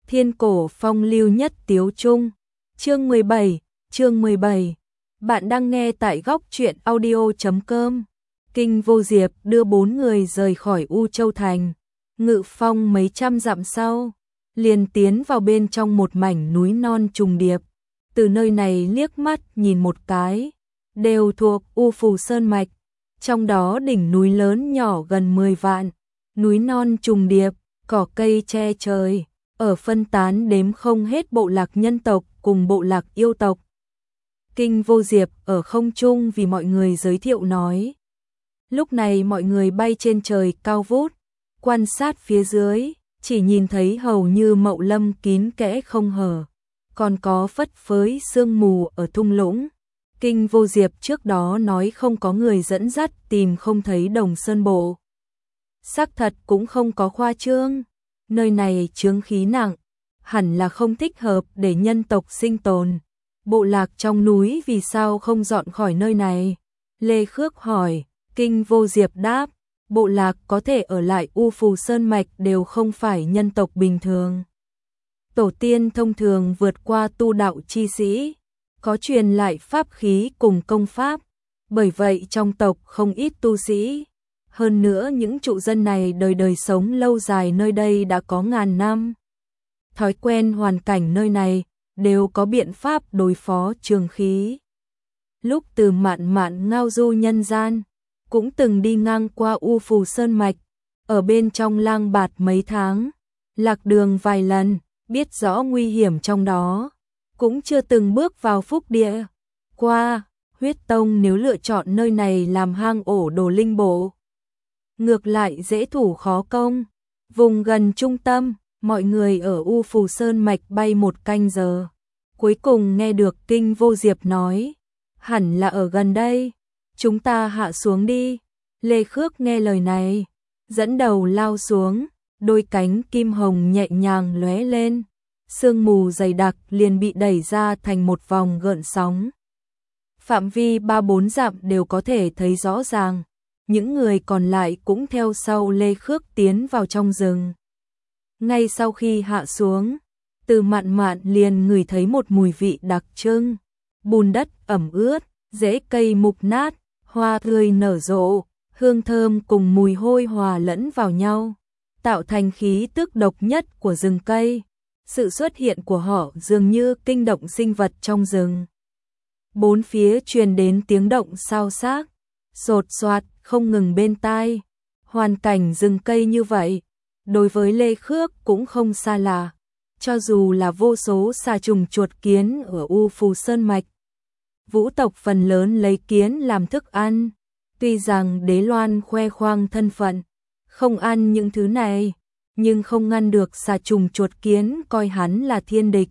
Thiên cổ phong lưu nhất tiếu trung. Chương 17. Bạn đang nghe tại góc truyện audio.com. Kinh Vô Diệp đưa 4 người rời khỏi U Châu Thành. Ngự phong mấy trăm dặm sau, liền tiến vào bên trong một mảnh núi non trùng điệp. Từ nơi này liếc mắt nhìn một cái, đều thuộc U Phù Sơn Mạch. Trong đó đỉnh núi lớn nhỏ gần 10 vạn, núi non trùng điệp, cỏ cây che trời, ở phân tán đếm không hết bộ lạc nhân tộc cùng bộ lạc yêu tộc. Kinh Vô Diệp ở không trung vì mọi người giới thiệu nói. Lúc này mọi người bay trên trời cao vút, quan sát phía dưới, chỉ nhìn thấy hầu như mậu lâm kín kẽ không hở, còn có phất phới sương mù ở thung lũng. Kinh Vô Diệp trước đó nói không có người dẫn dắt tìm không thấy Đồng Sơn Bộ. Xác thật cũng không có khoa trương, nơi này chướng khí nặng, hẳn là không thích hợp để nhân tộc sinh tồn. Bộ lạc trong núi vì sao không dọn khỏi nơi này? Lê Khước hỏi. Kinh Vô Diệp đáp, bộ lạc có thể ở lại U Phù Sơn Mạch đều không phải nhân tộc bình thường. Tổ tiên thông thường vượt qua tu đạo chi sĩ, có truyền lại pháp khí cùng công pháp, bởi vậy trong tộc không ít tu sĩ. Hơn nữa những trụ dân này đời đời sống lâu dài nơi đây đã có ngàn năm. Thói quen hoàn cảnh nơi này, đều có biện pháp đối phó trường khí. Lúc Từ Mạn Mạn ngao du nhân gian, cũng từng đi ngang qua U Phù Sơn Mạch, ở bên trong lang bạt mấy tháng, lạc đường vài lần, biết rõ nguy hiểm trong đó, cũng chưa từng bước vào phúc địa. Qua, huyết tông nếu lựa chọn nơi này làm hang ổ đồ linh bộ, ngược lại dễ thủ khó công. Vùng gần trung tâm, mọi người ở U Phù Sơn Mạch bay 1 canh giờ, cuối cùng nghe được Kinh Vô Diệp nói, hẳn là ở gần đây, chúng ta hạ xuống đi. Lê Khước nghe lời này, dẫn đầu lao xuống, đôi cánh kim hồng nhẹ nhàng lóe lên, sương mù dày đặc liền bị đẩy ra thành một vòng gợn sóng. Phạm vi 3-4 dặm đều có thể thấy rõ ràng, những người còn lại cũng theo sau Lê Khước tiến vào trong rừng. Ngay sau khi hạ xuống, Từ Mạn Mạn liền ngửi thấy một mùi vị đặc trưng, bùn đất ẩm ướt, rễ cây mục nát, hoa tươi nở rộ, hương thơm cùng mùi hôi hòa lẫn vào nhau, tạo thành khí tức độc nhất của rừng cây. Sự xuất hiện của họ dường như kinh động sinh vật trong rừng. Bốn phía truyền đến tiếng động xao xác, sột soạt không ngừng bên tai. Hoàn cảnh rừng cây như vậy, đối với Lê Khước cũng không xa lạ. Cho dù là vô số xà trùng chuột kiến ở U Phù Sơn Mạch, vũ tộc phần lớn lấy kiến làm thức ăn. Tuy rằng Đế Loan khoe khoang thân phận, không ăn những thứ này, nhưng không ngăn được xà trùng chuột kiến coi hắn là thiên địch.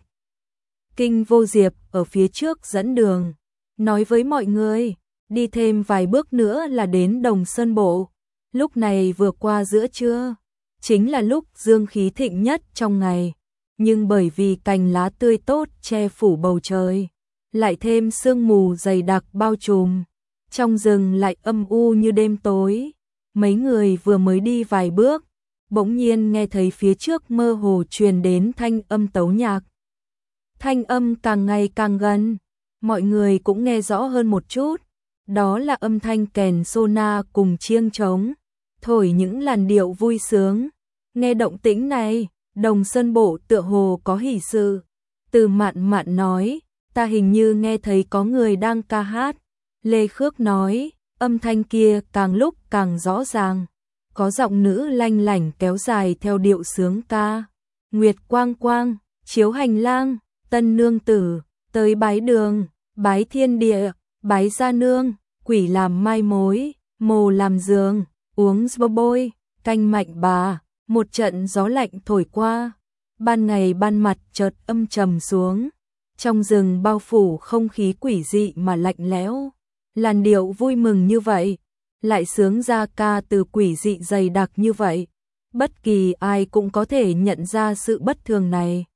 Kinh Vô Diệp ở phía trước dẫn đường, nói với mọi người, đi thêm vài bước nữa là đến Đồng Sơn Bộ. Lúc này vừa qua giữa trưa, chính là lúc dương khí thịnh nhất trong ngày, nhưng bởi vì cành lá tươi tốt che phủ bầu trời, lại thêm sương mù dày đặc bao trùm, trong rừng lại âm u như đêm tối. Mấy người vừa mới đi vài bước, bỗng nhiên nghe thấy phía trước mơ hồ truyền đến thanh âm tấu nhạc. Thanh âm càng ngày càng gần, mọi người cũng nghe rõ hơn một chút, đó là âm thanh kèn sona cùng chiêng trống, thổi những làn điệu vui sướng. Nghe động tĩnh này, Đồng Sơn Bộ tựa hồ có hỷ sự. Từ Mạn Mạn nói, ta hình như nghe thấy có người đang ca hát. Lê Khước nói, âm thanh kia càng lúc càng rõ ràng, có giọng nữ lanh lảnh kéo dài theo điệu sướng ca. Nguyệt quang quang, chiếu hành lang, tân nương tử, tới bái đường, bái thiên địa, bái gia nương, quỷ làm mai mối, mồ làm giường, uống bôi, canh mạnh bà. Một trận gió lạnh thổi qua, ban ngày ban mặt chợt âm trầm xuống, trong rừng bao phủ không khí quỷ dị mà lạnh lẽo. Làn điệu vui mừng như vậy, lại sướng ra ca từ quỷ dị dày đặc như vậy, bất kỳ ai cũng có thể nhận ra sự bất thường này.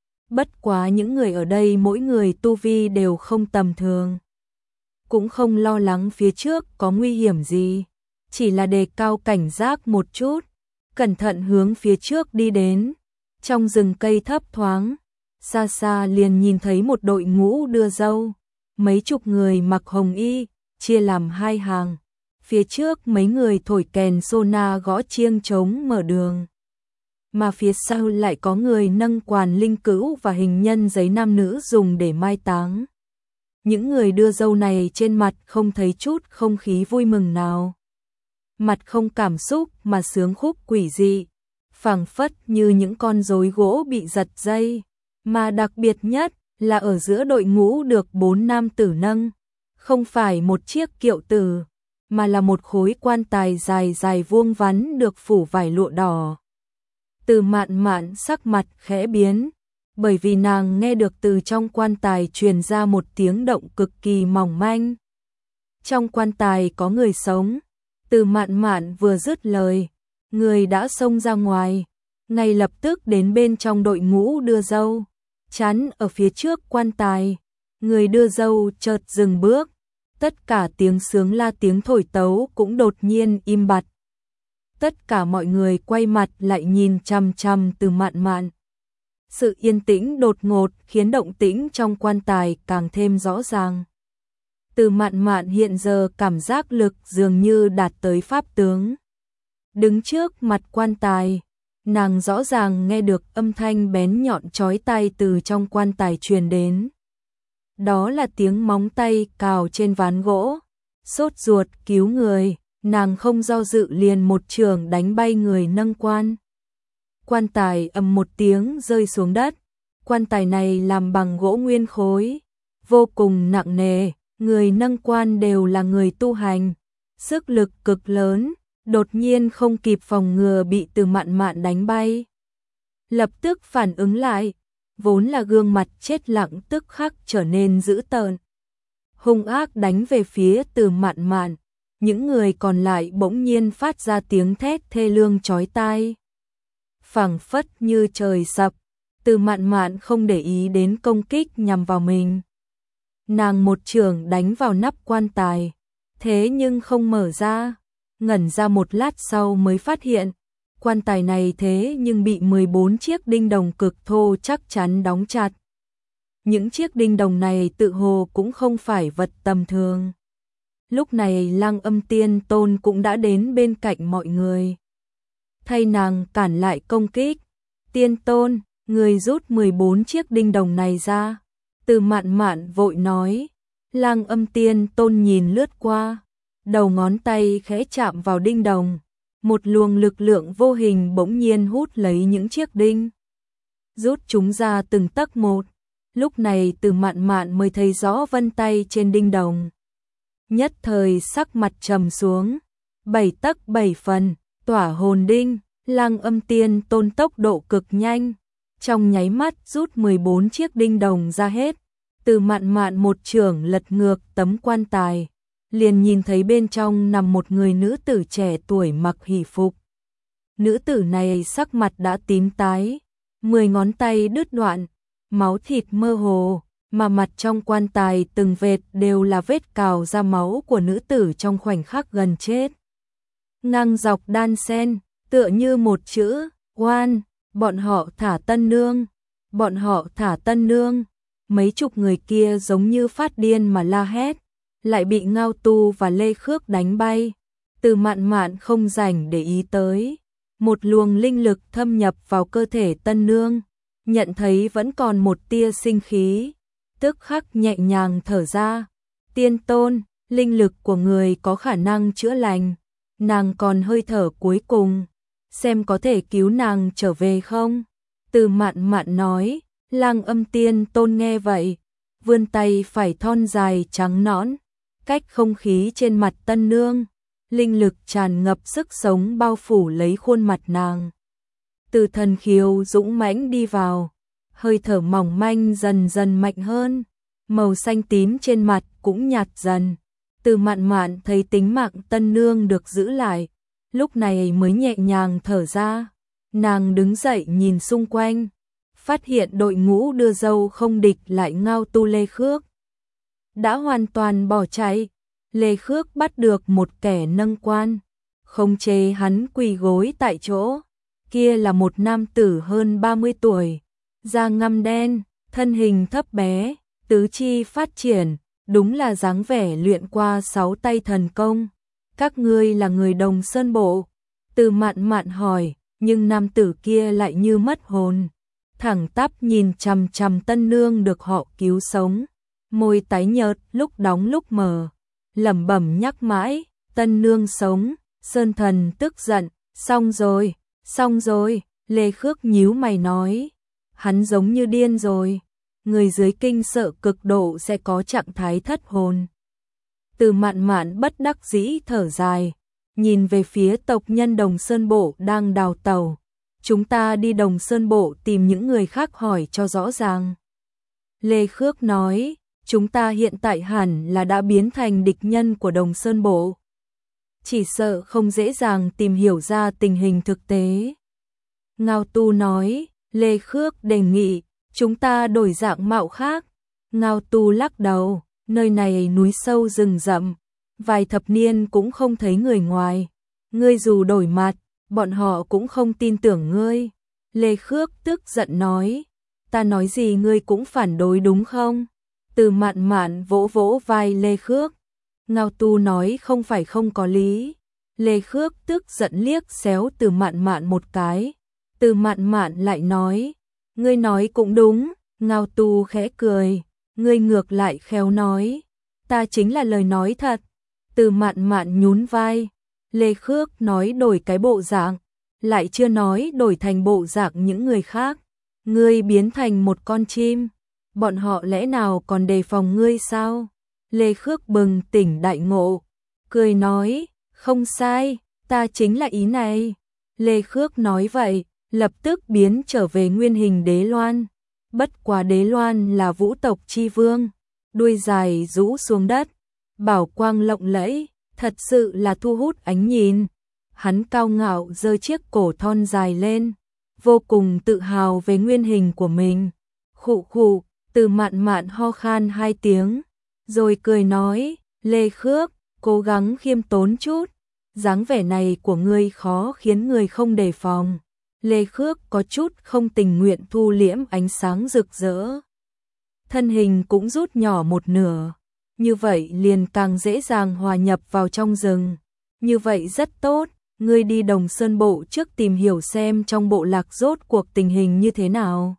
Bất quá những người ở đây mỗi người tu vi đều không tầm thường, cũng không lo lắng phía trước có nguy hiểm gì, chỉ là đề cao cảnh giác một chút, cẩn thận hướng phía trước đi đến. Trong rừng cây thấp thoáng, xa xa liền nhìn thấy một đội ngũ đưa dâu, mấy chục người mặc hồng y, chia làm hai hàng. Phía trước mấy người thổi kèn sona gõ chiêng trống mở đường. Mà phía sau lại có người nâng quàn linh cữu và hình nhân giấy nam nữ dùng để mai táng. Những người đưa dâu này trên mặt không thấy chút không khí vui mừng nào. Mặt không cảm xúc mà sướng khúc quỷ dị, phảng phất như những con rối gỗ bị giật dây. Mà đặc biệt nhất là ở giữa đội ngũ được 4 nam tử nâng, không phải một chiếc kiệu tử, mà là một khối quan tài dài dài vuông vắn được phủ vải lụa đỏ. Từ Mạn Mạn sắc mặt khẽ biến, bởi vì nàng nghe được từ trong quan tài truyền ra một tiếng động cực kỳ mỏng manh. Trong quan tài có người sống. Từ Mạn Mạn vừa dứt lời, người đã xông ra ngoài, ngay lập tức đến bên trong đội ngũ đưa dâu, chắn ở phía trước quan tài. Người đưa dâu chợt dừng bước, tất cả tiếng sướng la tiếng thổi tấu cũng đột nhiên im bặt. Tất cả mọi người quay mặt lại nhìn chằm chằm Từ Mạn Mạn. Sự yên tĩnh đột ngột khiến động tĩnh trong quan tài càng thêm rõ ràng. Từ Mạn Mạn hiện giờ cảm giác lực dường như đạt tới pháp tướng. Đứng trước mặt quan tài, nàng rõ ràng nghe được âm thanh bén nhọn chói tai từ trong quan tài truyền đến. Đó là tiếng móng tay cào trên ván gỗ. Sốt ruột cứu người, nàng không do dự liền một chưởng đánh bay người nâng quan. Quan tài ầm một tiếng rơi xuống đất. Quan tài này làm bằng gỗ nguyên khối, vô cùng nặng nề, người nâng quan đều là người tu hành, sức lực cực lớn, đột nhiên không kịp phòng ngừa bị Từ Mạn Mạn đánh bay. Lập tức phản ứng lại, vốn là gương mặt chết lặng tức khắc trở nên dữ tợn, hung ác đánh về phía Từ Mạn Mạn. Những người còn lại bỗng nhiên phát ra tiếng thét thê lương chói tai. Phảng phất như trời sập, Từ Mạn Mạn không để ý đến công kích nhằm vào mình. Nàng một chưởng đánh vào nắp quan tài, thế nhưng không mở ra, ngẩn ra một lát sau mới phát hiện, quan tài này thế nhưng bị 14 chiếc đinh đồng cực thô chắc chắn đóng chặt. Những chiếc đinh đồng này tự hồ cũng không phải vật tầm thường. Lúc này Lăng Âm Tiên Tôn cũng đã đến bên cạnh mọi người. Thay nàng cản lại công kích. Tiên Tôn, người rút 14 chiếc đinh đồng này ra. Từ Mạn Mạn vội nói. Lăng Âm Tiên Tôn nhìn lướt qua, đầu ngón tay khẽ chạm vào đinh đồng. Một luồng lực lượng vô hình bỗng nhiên hút lấy những chiếc đinh, rút chúng ra từng tấc một. Lúc này Từ Mạn Mạn mới thấy rõ vân tay trên đinh đồng. Nhất thời sắc mặt trầm xuống, 7 tấc 7 phần, tỏa hồn đinh. Lăng Âm Tiên Tôn tốc độ cực nhanh, trong nháy mắt rút 14 chiếc đinh đồng ra hết. Từ Mạn Mạn một chưởng lật ngược tấm quan tài, liền nhìn thấy bên trong nằm một người nữ tử trẻ tuổi mặc hỷ phục. Nữ tử này sắc mặt đã tím tái, 10 ngón tay đứt đoạn, máu thịt mơ hồ, mà mặt trong quan tài từng vệt đều là vết cào ra máu của nữ tử trong khoảnh khắc gần chết. Ngang dọc đan sen, tựa như một chữ, oan, bọn họ thả Tân Nương, bọn họ thả Tân Nương. Mấy chục người kia giống như phát điên mà la hét, lại bị Ngao Tu và Lê Khước đánh bay. Từ Mạn Mạn không rảnh để ý tới. Một luồng linh lực thâm nhập vào cơ thể Tân Nương, nhận thấy vẫn còn một tia sinh khí, tức khắc nhẹ nhàng thở ra. Tiên Tôn, linh lực của người có khả năng chữa lành, nàng còn hơi thở cuối cùng, xem có thể cứu nàng trở về không? Từ Mạn Mạn nói. Lăng Âm Tiên Tôn nghe vậy, vươn tay phải thon dài trắng nõn, cách không khí trên mặt Tân Nương, linh lực tràn ngập sức sống bao phủ lấy khuôn mặt nàng. Từ thần khiếu dũng mãnh đi vào, hơi thở mỏng manh dần dần mạnh hơn, màu xanh tím trên mặt cũng nhạt dần. Từ Mạn Mạn thấy tính mạng Tân Nương được giữ lại, lúc này mới nhẹ nhàng thở ra. Nàng đứng dậy nhìn xung quanh, phát hiện đội ngũ đưa dâu không địch lại Ngao Tu Lê Khước đã hoàn toàn bỏ chạy. Lê Khước bắt được một kẻ nâng quan, khống chế hắn quỳ gối tại chỗ, Kia là một nam tử hơn 30 tuổi, da ngăm đen, thân hình thấp bé, tứ chi phát triển, đúng là dáng vẻ luyện qua 6 tay thần công. Các ngươi là người Đồng Sơn Bộ? Từ Mạn Mạn hỏi, nhưng nam tử kia lại như mất hồn, thẳng tắp nhìn chằm chằm Tân Nương được họ cứu sống, môi tái nhợt lúc đóng lúc mở, lẩm bẩm nhắc mãi, Tân Nương sống. Sơn Thần tức giận, xong rồi, Lê Khước nhíu mày nói, hắn giống như điên rồi, người dưới kinh sợ cực độ sẽ có trạng thái thất hồn. Từ Mạn Mạn bất đắc dĩ thở dài, nhìn về phía tộc nhân Đồng Sơn Bộ đang đào tẩu. Chúng ta đi Đồng Sơn Bộ tìm những người khác hỏi cho rõ ràng. Lê Khước nói, chúng ta hiện tại hẳn là đã biến thành địch nhân của Đồng Sơn Bộ. Chỉ sợ không dễ dàng tìm hiểu ra tình hình thực tế. Ngao Tu nói, Lê Khước đề nghị, chúng ta đổi dạng mạo khác. Ngao Tu lắc đầu, nơi này núi sâu rừng rậm, vài thập niên cũng không thấy người ngoài. Ngươi dù đổi mặt, bọn họ cũng không tin tưởng ngươi. Lê Khước tức giận nói, ta nói gì ngươi cũng phản đối đúng không? Từ Mạn Mạn vỗ vỗ vai Lê Khước. Ngao Tu nói không phải không có lý. Lê Khước tức giận liếc xéo Từ Mạn Mạn một cái. Từ Mạn Mạn lại nói, ngươi nói cũng đúng. Ngao Tu khẽ cười, ngươi ngược lại khéo nói, ta chính là lời nói thật. Từ Mạn Mạn nhún vai. Lê Khước nói đổi cái bộ dạng, lại chưa nói đổi thành bộ dạng những người khác. Ngươi biến thành một con chim, bọn họ lẽ nào còn đề phòng ngươi sao? Lê Khước bừng tỉnh đại ngộ, cười nói, không sai, ta chính là ý này. Lê Khước nói vậy, lập tức biến trở về nguyên hình Đế Loan. Bất quá Đế Loan là vũ tộc chi vương, đuôi dài rũ xuống đất, bảo quang lộng lẫy, thật sự là thu hút ánh nhìn. Hắn cao ngạo giơ chiếc cổ thon dài lên, vô cùng tự hào về nguyên hình của mình. Khụ khụ, Từ Mạn Mạn ho khan 2 tiếng, rồi cười nói, Lê Khước, cố gắng khiêm tốn chút, dáng vẻ này của ngươi khó khiến người không đề phòng. Lê Khước có chút không tình nguyện thu liễm ánh sáng rực rỡ. Thân hình cũng rút nhỏ một nửa, như vậy liền càng dễ dàng hòa nhập vào trong rừng. Như vậy rất tốt, ngươi đi Đồng Sơn Bộ trước tìm hiểu xem trong bộ lạc rốt cuộc tình hình như thế nào.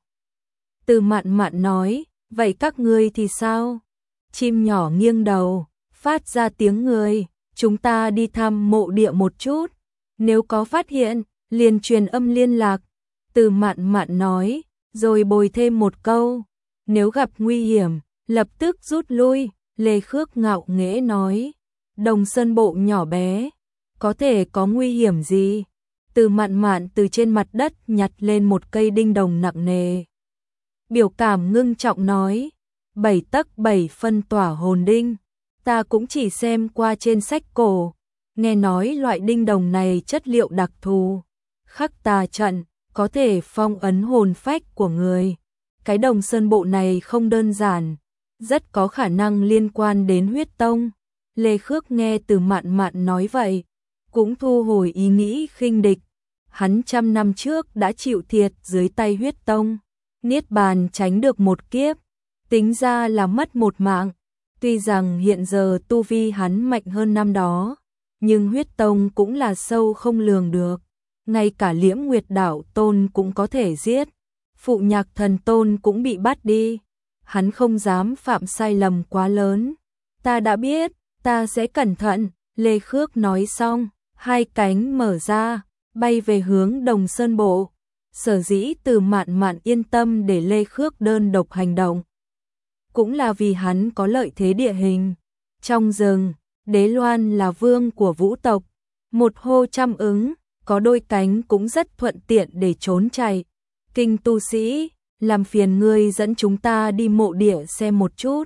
Từ Mạn Mạn nói, vậy các ngươi thì sao? Chim nhỏ nghiêng đầu, phát ra tiếng người, chúng ta đi thăm mộ địa một chút, nếu có phát hiện, liền truyền âm liên lạc. Từ Mạn Mạn nói, rồi bồi thêm một câu, nếu gặp nguy hiểm, lập tức rút lui. Lê Khước ngạo nghễ nói, Đồng Sơn Bộ nhỏ bé, có thể có nguy hiểm gì? Từ Mạn Mạn từ trên mặt đất nhặt lên một cây đinh đồng nặng nề. Biểu cảm ngưng trọng nói, 7 tấc 7 phân tỏa hồn đinh, ta cũng chỉ xem qua trên sách cổ, nghe nói loại đinh đồng này chất liệu đặc thù, khắc tà trận, có thể phong ấn hồn phách của người. Cái Đồng Sơn Bộ này không đơn giản, rất có khả năng liên quan đến huyết tông. Lê Khước nghe Từ Mạn Mạn nói vậy, cũng thu hồi ý nghĩ khinh địch. Hắn 100 năm trước đã chịu thiệt dưới tay huyết tông, niết bàn tránh được một kiếp, tính ra là mất một mạng. Tuy rằng hiện giờ tu vi hắn mạnh hơn năm đó, nhưng huyết tông cũng là sâu không lường được. Ngay cả Liễm Nguyệt Đạo Tôn cũng có thể giết, Phụ Nhạc Thần Tôn cũng bị bắt đi. Hắn không dám phạm sai lầm quá lớn. Ta đã biết, ta sẽ cẩn thận. Lê Khước nói xong, 2 cánh mở ra, bay về hướng Đồng Sơn Bộ. Sở dĩ Từ Mạn Mạn yên tâm để Lê Khước đơn độc hành động, cũng là vì hắn có lợi thế địa hình. Trong rừng, Đế Loan là vương của vũ tộc, một hô trăm ứng, có đôi cánh cũng rất thuận tiện để trốn chạy. Kinh tu sĩ, làm phiền ngươi dẫn chúng ta đi mộ địa xem một chút.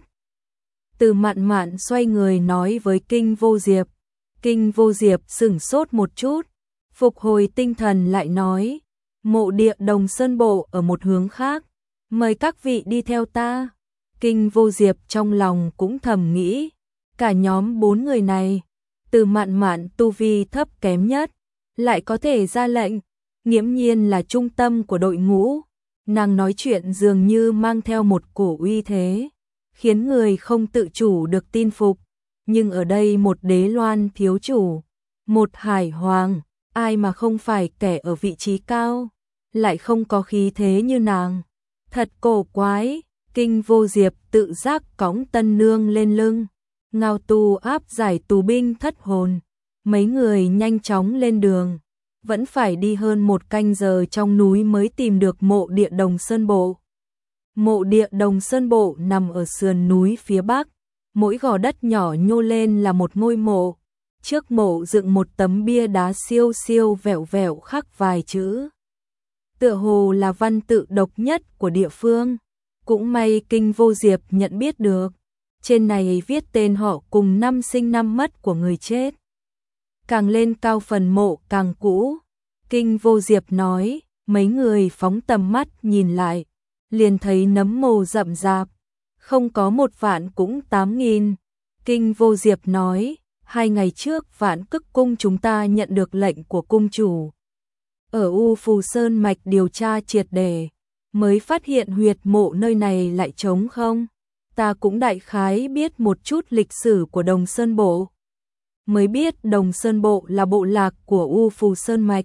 Từ Mạn Mạn xoay người nói với Kinh Vô Diệp. Kinh Vô Diệp sửng sốt một chút, phục hồi tinh thần lại nói, mộ địa Đồng Sơn Bộ ở một hướng khác, mời các vị đi theo ta. Kinh Vô Diệp trong lòng cũng thầm nghĩ, cả nhóm 4 người này, Từ Mạn Mạn tu vi thấp kém nhất, lại có thể ra lệnh, nghiễm nhiên là trung tâm của đội ngũ. Nàng nói chuyện dường như mang theo một cổ uy thế, khiến người không tự chủ được tin phục. Nhưng ở đây một đế loan thiếu chủ, một hải hoàng, ai mà không phải kẻ ở vị trí cao, lại không có khí thế như nàng. Thật cổ quái. Kinh Vô Diệp tự giác cõng tân nương lên lưng, Ngao Tu áp giải tù binh thất hồn. Mấy người nhanh chóng lên đường, vẫn phải đi hơn 1 canh giờ trong núi mới tìm được mộ địa Đồng Sơn Bộ. Mộ địa Đồng Sơn Bộ nằm ở sườn núi phía bắc, mỗi gò đất nhỏ nhô lên là một ngôi mộ. Trước mộ dựng một tấm bia đá siêu siêu vẹo vẹo khắc vài chữ, tựa hồ là văn tự độc nhất của địa phương. Cũng may Kinh Vô Diệp nhận biết được, trên này viết tên họ cùng năm sinh năm mất của người chết. Càng lên cao phần mộ càng cũ. Kinh Vô Diệp nói, mấy người phóng tầm mắt nhìn lại, liền thấy nấm mồ rậm rạp, không có 1 vạn cũng 8.000. Kinh Vô Diệp nói, 2 ngày trước Vạn Cức Cung chúng ta nhận được lệnh của cung chủ. Ở U Phù Sơn Mạch điều tra triệt để, mới phát hiện huyệt mộ nơi này lại trống không. Ta cũng đại khái biết một chút lịch sử của Đồng Sơn Bộ. Mới biết Đồng Sơn Bộ là bộ lạc của U Phù Sơn Mạch.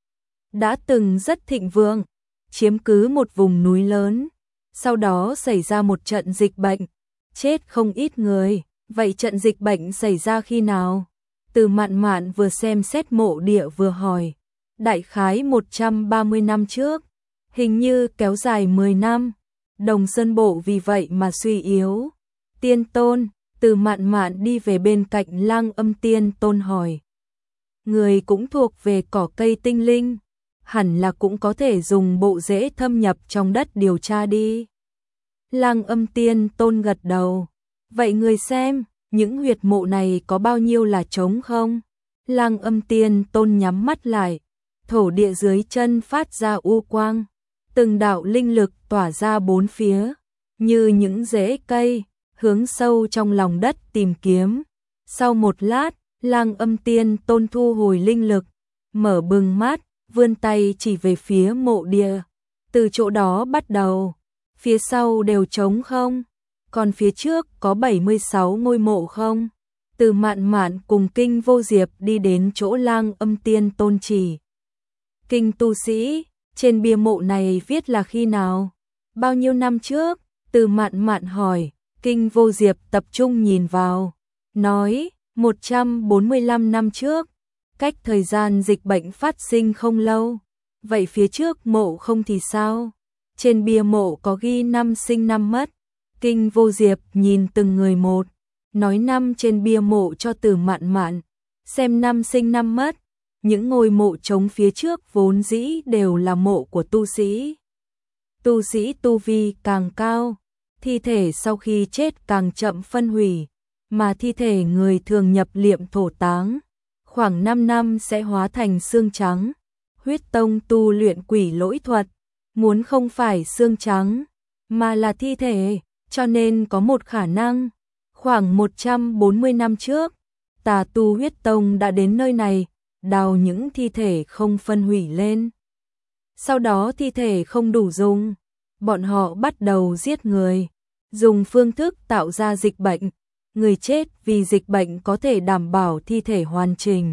Đã từng rất thịnh vượng, chiếm cứ một vùng núi lớn. Sau đó xảy ra một trận dịch bệnh, chết không ít người. Vậy trận dịch bệnh xảy ra khi nào? Từ Mạn Mạn vừa xem xét mộ địa vừa hỏi. Đại khái 130 năm trước, hình như kéo dài 10 năm. Đồng Sơn Bộ vì vậy mà suy yếu. Tiên Tôn, Từ Mạn Mạn đi về bên cạnh Lăng Âm Tiên Tôn hỏi. Người cũng thuộc về cỏ cây tinh linh, hẳn là cũng có thể dùng bộ rễ thâm nhập trong đất điều tra đi. Lăng Âm Tiên Tôn gật đầu. Vậy người xem, những huyệt mộ này có bao nhiêu là trống không? Lăng Âm Tiên Tôn nhắm mắt lại, thổ địa dưới chân phát ra u quang, từng đạo linh lực tỏa ra bốn phía, như những rễ cây, hướng sâu trong lòng đất tìm kiếm. Sau một lát, Lăng Âm Tiên Tôn thu hồi linh lực, mở bừng mắt, vươn tay chỉ về phía mộ địa. Từ chỗ đó bắt đầu, phía sau đều trống không, còn phía trước có 76 ngôi mộ không? Từ Mạn Mạn cùng Kinh Vô Diệp đi đến chỗ Lăng Âm Tiên Tôn chỉ. Kinh tu sĩ, trên bia mộ này viết là khi nào? Bao nhiêu năm trước? Từ Mạn Mạn hỏi. Kinh Vô Diệp tập trung nhìn vào, nói 145 năm trước, cách thời gian dịch bệnh phát sinh không lâu. Vậy phía trước mộ không thì sao? Trên bia mộ có ghi năm sinh năm mất. Kinh Vô Diệp nhìn từng người một, nói năm trên bia mộ cho Từ Mạn Mạn, xem năm sinh năm mất. Những ngôi mộ trống phía trước vốn dĩ đều là mộ của tu sĩ. Tu sĩ tu vi càng cao, thi thể sau khi chết càng chậm phân hủy, mà thi thể người thường nhập liệm thổ táng, khoảng 5 năm sẽ hóa thành xương trắng. Huyết Tông tu luyện quỷ lỗi thuật, muốn không phải xương trắng, mà là thi thể, cho nên có một khả năng, khoảng 140 năm trước, Tà tu Huyết Tông đã đến nơi này, đào những thi thể không phân hủy lên. Sau đó thi thể không đủ dùng, bọn họ bắt đầu giết người, dùng phương thức tạo ra dịch bệnh. Người chết vì dịch bệnh có thể đảm bảo thi thể hoàn chỉnh.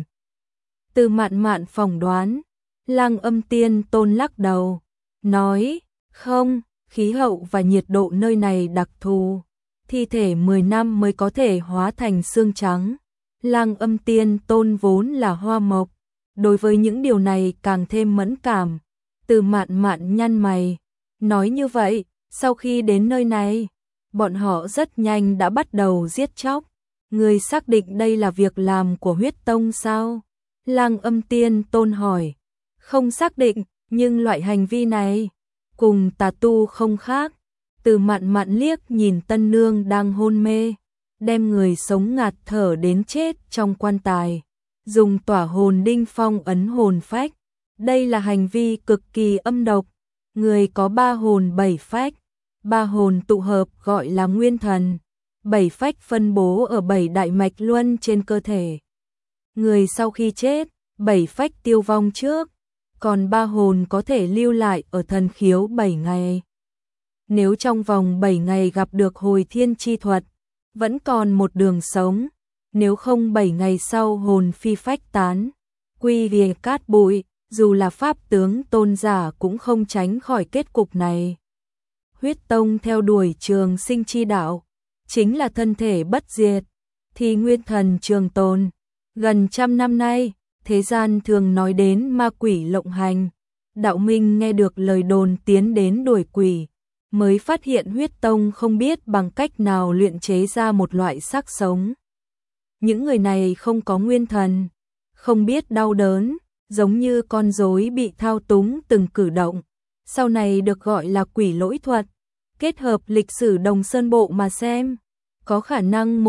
Từ Mạn Mạn phỏng đoán, Lăng Âm Tiên Tôn lắc đầu, nói, không, khí hậu và nhiệt độ nơi này đặc thù, thi thể 10 năm mới có thể hóa thành xương trắng. Lăng Âm Tiên Tôn vốn là hoa mộc, đối với những điều này càng thêm mẫn cảm. Từ Mạn Mạn nhăn mày, nói như vậy, sau khi đến nơi này, bọn họ rất nhanh đã bắt đầu giết chóc. Người xác định đây là việc làm của Huyết Tông sao? Lăng Âm Tiên Tôn hỏi. Không xác định, nhưng loại hành vi này cùng tà tu không khác. Từ Mạn Mạn liếc nhìn tân nương đang hôn mê, đem người sống ngạt thở đến chết trong quan tài, dùng tỏa hồn đinh phong ấn hồn phách. Đây là hành vi cực kỳ âm độc. Người có 3 hồn 7 phách, 3 hồn tụ hợp gọi là nguyên thần, 7 phách phân bố ở 7 đại mạch luân trên cơ thể. Người sau khi chết, 7 phách tiêu vong trước, còn 3 hồn có thể lưu lại ở thần khiếu 7 ngày. Nếu trong vòng 7 ngày gặp được hồi thiên chi thuật, vẫn còn một đường sống, nếu không 7 ngày sau hồn phi phách tán, quy về cát bụi, dù là pháp tướng tôn giả cũng không tránh khỏi kết cục này. Huyết tông theo đuổi trường sinh chi đạo, chính là thân thể bất diệt, thì nguyên thần trường tồn. Gần 100 năm nay, thế gian thường nói đến ma quỷ lộng hành. Đạo Minh nghe được lời đồn tiến đến đuổi quỷ, mới phát hiện huyết tông không biết bằng cách nào luyện chế ra một loại xác sống. Những người này không có nguyên thần, không biết đau đớn, giống như con rối bị thao túng từng cử động, sau này được gọi là quỷ lỗi thuật. Kết hợp lịch sử Đồng Sơn Bộ mà xem, có khả năng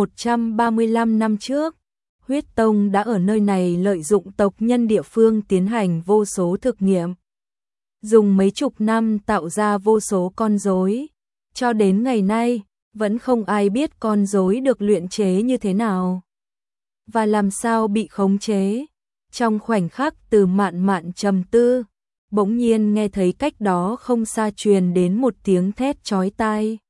135 năm trước, huyết tông đã ở nơi này lợi dụng tộc nhân địa phương tiến hành vô số thực nghiệm. Dùng mấy chục năm tạo ra vô số con rối, cho đến ngày nay, vẫn không ai biết con rối được luyện chế như thế nào và làm sao bị khống chế. Trong khoảnh khắc Từ Mạn Mạn trầm tư, bỗng nhiên nghe thấy cách đó không xa truyền đến một tiếng thét chói tai.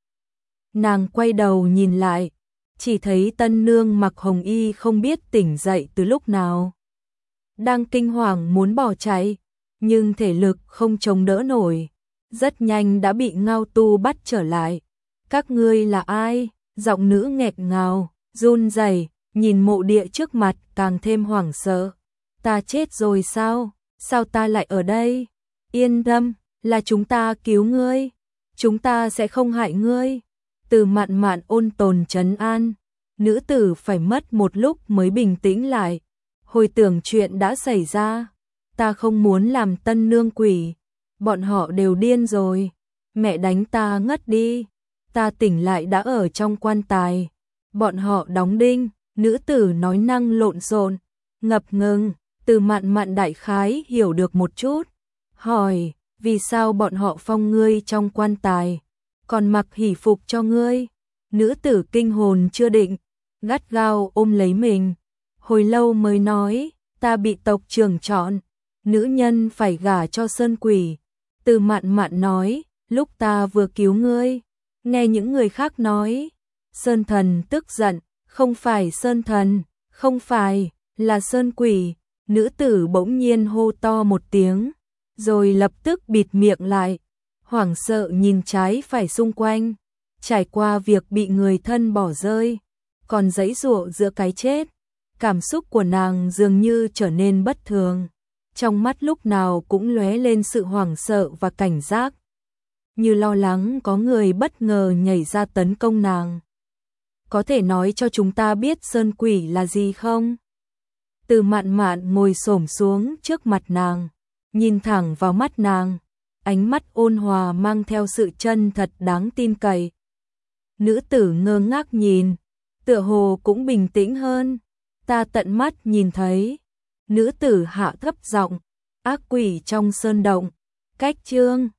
Nàng quay đầu nhìn lại, chỉ thấy tân nương mặc hồng y không biết tỉnh dậy từ lúc nào. Đang kinh hoàng muốn bỏ chạy, nhưng thể lực không chống đỡ nổi, rất nhanh đã bị Ngao Tu bắt trở lại. Các ngươi là ai? Giọng nữ nghẹt ngào, run rẩy, nhìn mộ địa trước mặt càng thêm hoảng sợ. Ta chết rồi sao? Sao ta lại ở đây? Yên tâm, là chúng ta cứu ngươi, chúng ta sẽ không hại ngươi. Từ Mạn Mạn ôn tồn trấn an, nữ tử phải mất một lúc mới bình tĩnh lại, hồi tưởng chuyện đã xảy ra. Ta không muốn làm tân nương quỷ, bọn họ đều điên rồi, mẹ đánh ta ngất đi, ta tỉnh lại đã ở trong quan tài, bọn họ đóng đinh. Nữ tử nói năng lộn xộn, ngập ngừng. Từ Mạn Mạn đại khái hiểu được một chút, hỏi, vì sao bọn họ phong ngươi trong quan tài, còn mặc hỷ phục cho ngươi? Nữ tử kinh hồn chưa định, gắt gao ôm lấy mình, hồi lâu mới nói, ta bị tộc trưởng chọn, nữ nhân phải gả cho sơn quỷ. Từ Mạn Mạn nói, lúc ta vừa cứu ngươi, nghe những người khác nói, sơn thần tức giận, không phải sơn thần, không phải, là sơn quỷ. Nữ tử bỗng nhiên hô to một tiếng, rồi lập tức bịt miệng lại, hoảng sợ nhìn trái phải xung quanh, trải qua việc bị người thân bỏ rơi, còn giãy giụa giữa cái chết, cảm xúc của nàng dường như trở nên bất thường, trong mắt lúc nào cũng lóe lên sự hoảng sợ và cảnh giác, như lo lắng có người bất ngờ nhảy ra tấn công nàng. Có thể nói cho chúng ta biết sơn quỷ là gì không? Từ Mạn Mạn ngồi xổm xuống trước mặt nàng, nhìn thẳng vào mắt nàng, ánh mắt ôn hòa mang theo sự chân thật đáng tin cậy. Nữ tử ngơ ngác nhìn, tựa hồ cũng bình tĩnh hơn. Ta tận mắt nhìn thấy. Nữ tử hạ thấp giọng, ác quỷ trong sơn động, cách chương